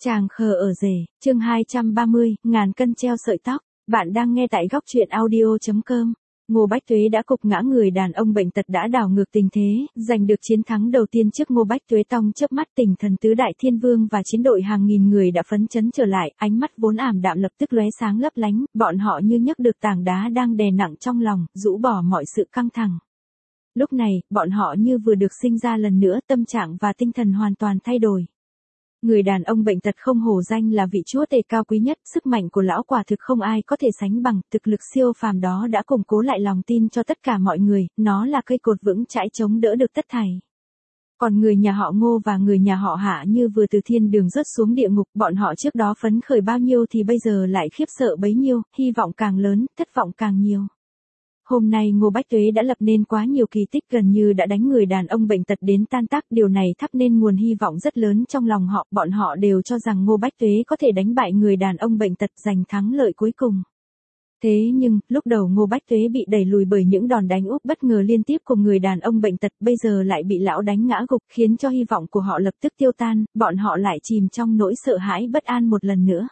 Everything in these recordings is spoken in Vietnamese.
Chàng khờ ở rể, chương 230, ngàn cân treo sợi tóc. Bạn đang nghe tại góc truyện audio.com. Ngô Bách Tuế đã cục ngã, người đàn ông bệnh tật đã đảo ngược tình thế, giành được chiến thắng đầu tiên trước Ngô Bách Tuế. Tông chớp mắt, Tỉnh Thần Tứ Đại Thiên Vương và chiến đội hàng nghìn người đã phấn chấn trở lại, ánh mắt vốn ảm đạm lập tức lóe sáng lấp lánh, bọn họ như nhấc được tảng đá đang đè nặng trong lòng, rũ bỏ mọi sự căng thẳng. Lúc này, bọn họ như vừa được sinh ra lần nữa, tâm trạng và tinh thần hoàn toàn thay đổi. Người đàn ông bệnh tật không hổ danh là vị chúa tể cao quý nhất, sức mạnh của lão quả thực không ai có thể sánh bằng, thực lực siêu phàm đó đã củng cố lại lòng tin cho tất cả mọi người, nó là cây cột vững chãi chống đỡ được tất thảy. Còn người nhà họ Ngô và người nhà họ Hạ như vừa từ thiên đường rớt xuống địa ngục, bọn họ trước đó phấn khởi bao nhiêu thì bây giờ lại khiếp sợ bấy nhiêu, hy vọng càng lớn, thất vọng càng nhiều. Hôm nay Ngô Bách Tuế đã lập nên quá nhiều kỳ tích, gần như đã đánh người đàn ông bệnh tật đến tan tác, điều này thắp nên nguồn hy vọng rất lớn trong lòng họ, bọn họ đều cho rằng Ngô Bách Tuế có thể đánh bại người đàn ông bệnh tật, giành thắng lợi cuối cùng. Thế nhưng, lúc đầu Ngô Bách Tuế bị đẩy lùi bởi những đòn đánh úp bất ngờ liên tiếp của người đàn ông bệnh tật, bây giờ lại bị lão đánh ngã gục, khiến cho hy vọng của họ lập tức tiêu tan, bọn họ lại chìm trong nỗi sợ hãi bất an một lần nữa.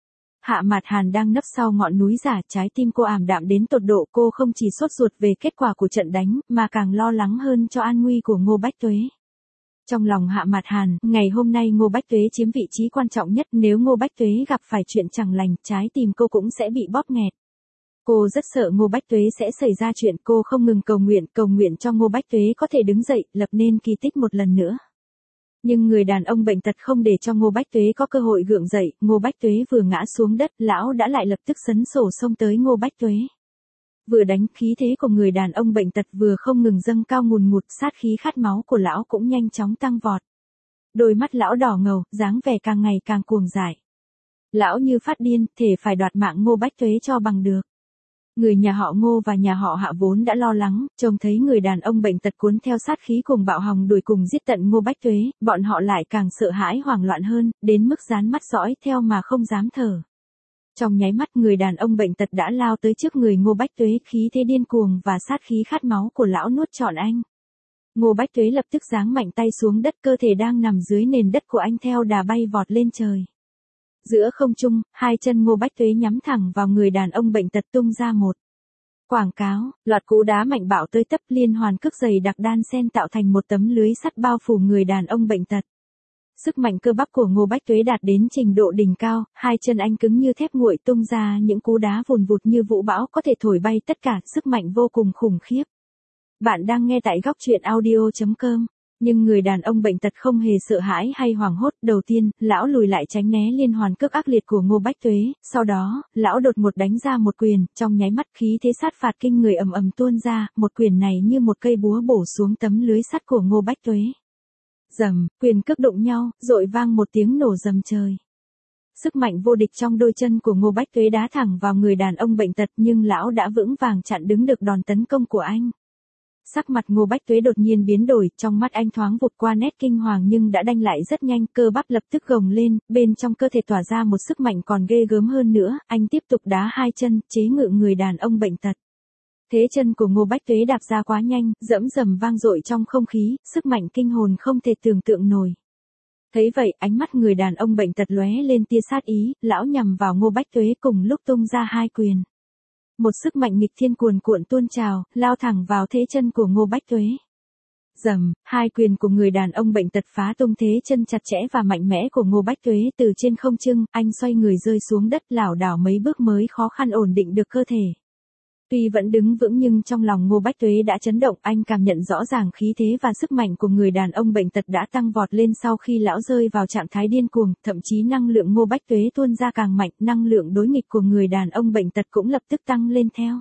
Hạ Mạt Hàn đang nấp sau ngọn núi giả, trái tim cô ảm đạm đến tột độ, cô không chỉ sốt ruột về kết quả của trận đánh, mà càng lo lắng hơn cho an nguy của Ngô Bách Tuế. Trong lòng Hạ Mạt Hàn, ngày hôm nay Ngô Bách Tuế chiếm vị trí quan trọng nhất, nếu Ngô Bách Tuế gặp phải chuyện chẳng lành, trái tim cô cũng sẽ bị bóp nghẹt. Cô rất sợ Ngô Bách Tuế sẽ xảy ra chuyện, cô không ngừng cầu nguyện cho Ngô Bách Tuế có thể đứng dậy, lập nên kỳ tích một lần nữa. Nhưng người đàn ông bệnh tật không để cho Ngô Bách Tuế có cơ hội gượng dậy, Ngô Bách Tuế vừa ngã xuống đất, lão đã lại lập tức sấn sổ xông tới Ngô Bách Tuế. Vừa đánh, khí thế của người đàn ông bệnh tật vừa không ngừng dâng cao ngùn ngụt, sát khí khát máu của lão cũng nhanh chóng tăng vọt. Đôi mắt lão đỏ ngầu, dáng vẻ càng ngày càng cuồng dại. Lão như phát điên, thể phải đoạt mạng Ngô Bách Tuế cho bằng được. Người nhà họ Ngô và nhà họ Hạ vốn đã lo lắng, trông thấy người đàn ông bệnh tật cuốn theo sát khí cùng bạo hòng đuổi cùng giết tận Ngô Bách Tuế, bọn họ lại càng sợ hãi hoảng loạn hơn, đến mức dán mắt dõi theo mà không dám thở. Trong nháy mắt, người đàn ông bệnh tật đã lao tới trước người Ngô Bách Tuế, khí thế điên cuồng và sát khí khát máu của lão nuốt trọn anh. Ngô Bách Tuế lập tức giáng mạnh tay xuống đất, cơ thể đang nằm dưới nền đất của anh theo đà bay vọt lên trời. Giữa không trung, hai chân Ngô Bách Tuế nhắm thẳng vào người đàn ông bệnh tật, tung ra một quảng cáo, loạt cú đá mạnh bạo tới tấp, liên hoàn cước dày đặc đan xen tạo thành một tấm lưới sắt bao phủ người đàn ông bệnh tật. Sức mạnh cơ bắp của Ngô Bách Tuế đạt đến trình độ đỉnh cao, hai chân anh cứng như thép nguội, tung ra những cú đá vùn vụt như vũ bão, có thể thổi bay tất cả, sức mạnh vô cùng khủng khiếp. Bạn đang nghe tại góc truyện audio.com. Nhưng người đàn ông bệnh tật không hề sợ hãi hay hoảng hốt, đầu tiên, lão lùi lại tránh né liên hoàn cước ác liệt của Ngô Bách Tuế, sau đó, lão đột ngột đánh ra một quyền, trong nháy mắt khí thế sát phạt kinh người ầm ầm tuôn ra, một quyền này như một cây búa bổ xuống tấm lưới sắt của Ngô Bách Tuế. Rầm, quyền cước đụng nhau, dội vang một tiếng nổ rầm trời. Sức mạnh vô địch trong đôi chân của Ngô Bách Tuế đá thẳng vào người đàn ông bệnh tật, nhưng lão đã vững vàng chặn đứng được đòn tấn công của anh. Sắc mặt Ngô Bách Tuế đột nhiên biến đổi, trong mắt anh thoáng vụt qua nét kinh hoàng nhưng đã đanh lại rất nhanh, cơ bắp lập tức gồng lên, bên trong cơ thể tỏa ra một sức mạnh còn ghê gớm hơn nữa, anh tiếp tục đá hai chân, chế ngự người đàn ông bệnh tật. Thế chân của Ngô Bách Tuế đạp ra quá nhanh, dẫm dầm vang dội trong không khí, sức mạnh kinh hồn không thể tưởng tượng nổi. Thấy vậy, ánh mắt người đàn ông bệnh tật lóe lên tia sát ý, lão nhằm vào Ngô Bách Tuế cùng lúc tung ra hai quyền. Một sức mạnh nghịch thiên cuồn cuộn tuôn trào, lao thẳng vào thế chân của Ngô Bách Tuế. Rầm, hai quyền của người đàn ông bệnh tật phá tung thế chân chặt chẽ và mạnh mẽ của Ngô Bách Tuế, từ trên không trung, anh xoay người rơi xuống đất, lảo đảo mấy bước mới khó khăn ổn định được cơ thể. Tuy vẫn đứng vững nhưng trong lòng Ngô Bách Tuế đã chấn động, anh cảm nhận rõ ràng khí thế và sức mạnh của người đàn ông bệnh tật đã tăng vọt lên sau khi lão rơi vào trạng thái điên cuồng, thậm chí năng lượng Ngô Bách Tuế tuôn ra càng mạnh, năng lượng đối nghịch của người đàn ông bệnh tật cũng lập tức tăng lên theo.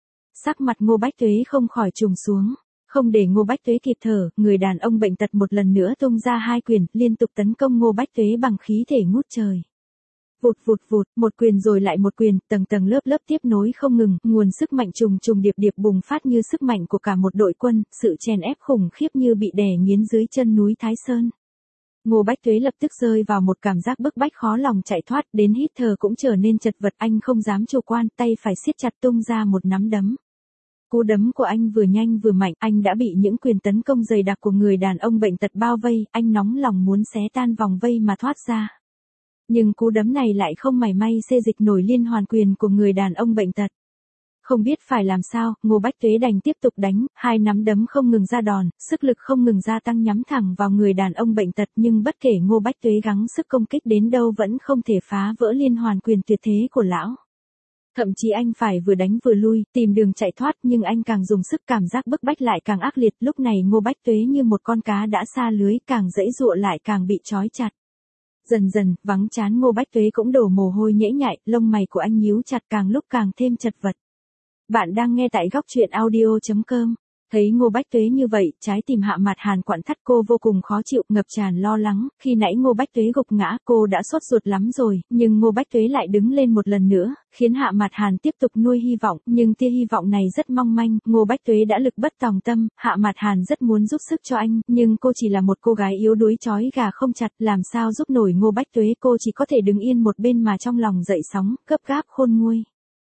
Sắc mặt Ngô Bách Tuế không khỏi trùng xuống, không để Ngô Bách Tuế kịp thở, người đàn ông bệnh tật một lần nữa tung ra hai quyền, liên tục tấn công Ngô Bách Tuế bằng khí thể ngút trời. Vụt vụt vụt, một quyền rồi lại một quyền, tầng tầng lớp lớp tiếp nối không ngừng, nguồn sức mạnh trùng trùng điệp điệp bùng phát như sức mạnh của cả một đội quân, sự chèn ép khủng khiếp như bị đè nghiến dưới chân núi Thái Sơn. Ngô Bách Tuế lập tức rơi vào một cảm giác bức bách khó lòng chạy thoát, đến hít thở cũng trở nên chật vật, anh không dám chủ quan, tay phải siết chặt tung ra một nắm đấm. Cú đấm của anh vừa nhanh vừa mạnh, anh đã bị những quyền tấn công dày đặc của người đàn ông bệnh tật bao vây, anh nóng lòng muốn xé tan vòng vây mà thoát ra. Nhưng cú đấm này lại không mảy may xê dịch nổi liên hoàn quyền của người đàn ông bệnh tật. Không biết phải làm sao, Ngô Bách Tuế đành tiếp tục đánh, hai nắm đấm không ngừng ra đòn, sức lực không ngừng gia tăng nhắm thẳng vào người đàn ông bệnh tật, nhưng bất kể Ngô Bách Tuế gắng sức công kích đến đâu vẫn không thể phá vỡ liên hoàn quyền tuyệt thế của lão. Thậm chí anh phải vừa đánh vừa lui, tìm đường chạy thoát, nhưng anh càng dùng sức cảm giác bức bách lại càng ác liệt. Lúc này Ngô Bách Tuế như một con cá đã sa lưới, càng giãy giụa lại càng bị trói chặt. Dần dần, vắng chán Ngô Bách Tuế cũng đổ mồ hôi nhễ nhại, lông mày của anh nhíu chặt càng lúc càng thêm chật vật. Bạn đang nghe tại góc truyện audio.com. Thấy Ngô Bách Tuế như vậy, trái tim Hạ Mạt Hàn quặn thắt, cô vô cùng khó chịu, ngập tràn lo lắng. Khi nãy Ngô Bách Tuế gục ngã, cô đã sốt ruột lắm rồi, nhưng Ngô Bách Tuế lại đứng lên một lần nữa, khiến Hạ Mạt Hàn tiếp tục nuôi hy vọng, nhưng tia hy vọng này rất mong manh. Ngô Bách Tuế đã lực bất tòng tâm, Hạ Mạt Hàn rất muốn giúp sức cho anh, nhưng cô chỉ là một cô gái yếu đuối trói gà không chặt, làm sao giúp nổi Ngô Bách Tuế. Cô chỉ có thể đứng yên một bên mà trong lòng dậy sóng, gấp gáp khôn nguôi.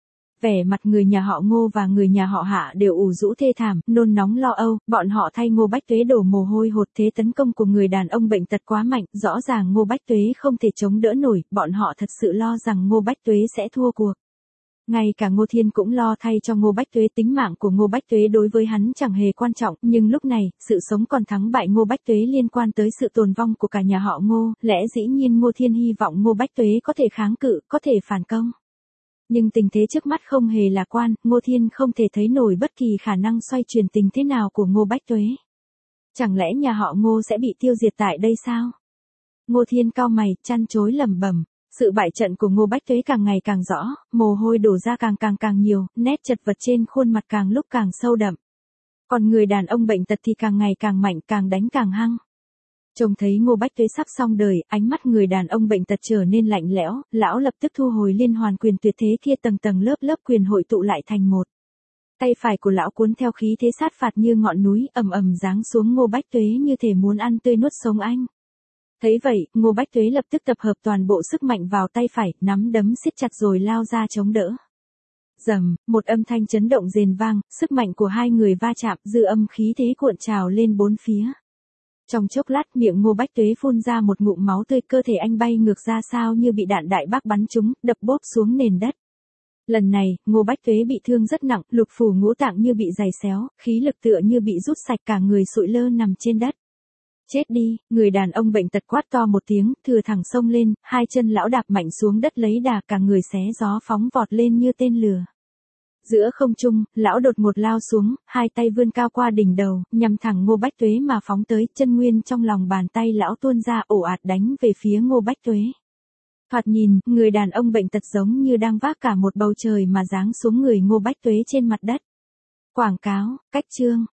Vẻ mặt người nhà họ Ngô và người nhà họ Hạ đều ủ rũ thê thảm, nôn nóng lo âu, bọn họ thay Ngô Bách Tuế đổ mồ hôi hột. Thế tấn công của người đàn ông bệnh tật quá mạnh, rõ ràng Ngô Bách Tuế không thể chống đỡ nổi, bọn họ thật sự lo rằng Ngô Bách Tuế sẽ thua cuộc. Ngay cả Ngô Thiên cũng lo thay cho Ngô Bách Tuế, tính mạng của Ngô Bách Tuế đối với hắn chẳng hề quan trọng, nhưng lúc này, sự sống còn thắng bại Ngô Bách Tuế liên quan tới sự tồn vong của cả nhà họ Ngô, lẽ dĩ nhiên Ngô Thiên hy vọng Ngô Bách Tuế có thể kháng cự, có thể phản công. Nhưng tình thế trước mắt không hề lạc quan, Ngô Thiên không thể thấy nổi bất kỳ khả năng xoay chuyển tình thế nào của Ngô Bách Tuế. Chẳng lẽ nhà họ Ngô sẽ bị tiêu diệt tại đây sao? Ngô Thiên cau mày, chăn chối lẩm bẩm. Sự bại trận của Ngô Bách Tuế càng ngày càng rõ, mồ hôi đổ ra càng nhiều, nét chật vật trên khuôn mặt càng lúc càng sâu đậm. Còn người đàn ông bệnh tật thì càng ngày càng mạnh, càng đánh càng hăng. Trông thấy Ngô Bách Tuế sắp xong đời, ánh mắt người đàn ông bệnh tật trở nên lạnh lẽo, lão lập tức thu hồi liên hoàn quyền tuyệt thế kia, tầng lớp quyền hội tụ lại thành một. Tay phải của lão cuốn theo khí thế sát phạt như ngọn núi, ầm giáng xuống Ngô Bách Tuế như thể muốn ăn tươi nuốt sống anh. Thấy vậy, Ngô Bách Tuế lập tức tập hợp toàn bộ sức mạnh vào tay phải, nắm đấm siết chặt rồi lao ra chống đỡ. Rầm, một âm thanh chấn động rền vang, sức mạnh của hai người va chạm, dư âm khí thế cuộn trào lên bốn phía. Trong chốc lát, miệng Ngô Bách Tuế phun ra một ngụm máu tươi, cơ thể anh bay ngược ra sao như bị đạn đại bác bắn trúng, đập bốp xuống nền đất. Lần này, Ngô Bách Tuế bị thương rất nặng, lục phủ ngũ tạng như bị giày xéo, khí lực tựa như bị rút sạch, cả người sụi lơ nằm trên đất. Chết đi, người đàn ông bệnh tật quát to một tiếng, thừa thẳng xông lên, hai chân lão đạp mạnh xuống đất lấy đà, cả người xé gió phóng vọt lên như tên lửa. Giữa không trung, lão đột ngột lao xuống, hai tay vươn cao qua đỉnh đầu, nhằm thẳng Ngô Bách Tuế mà phóng tới, chân nguyên trong lòng bàn tay lão tuôn ra ồ ạt đánh về phía Ngô Bách Tuế. Thoạt nhìn, người đàn ông bệnh tật giống như đang vác cả một bầu trời mà giáng xuống người Ngô Bách Tuế trên mặt đất. Quảng cáo, cách chương,